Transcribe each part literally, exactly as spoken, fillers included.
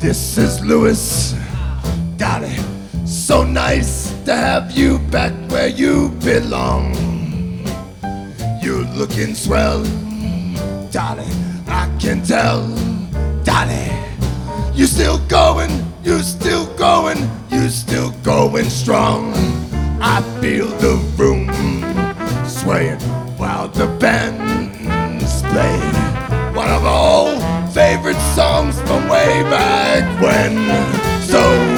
This is Louis, Dolly. So nice to have you back where you belong. You're looking swell, Dolly. I can tell, Dolly. You still going, you still going, you still going strong. I feel the room swaying while the band's playing one of our old favorite songs from way back when. So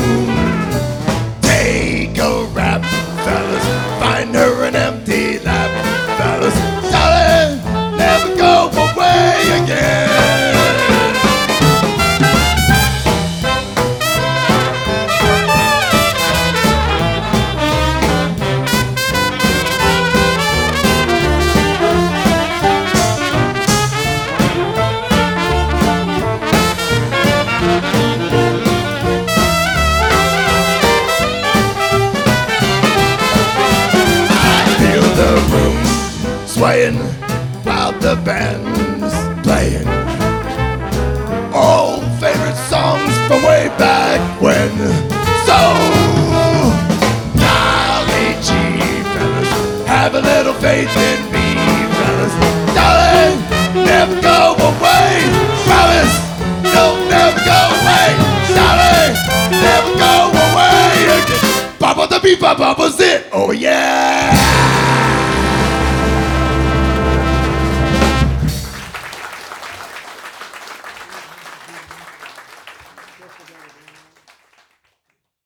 take a rap, fellas, find her an empty lap, fellas. Dolly, never go away again. Swaying while the band's playing all favorite songs from way back when. So, Dolly G, fellas, have a little faith in me, fellas. Dolly, never go away, promise, don't never go away. Dolly, never go away again. Papa the beat, Papa was it, oh yeah.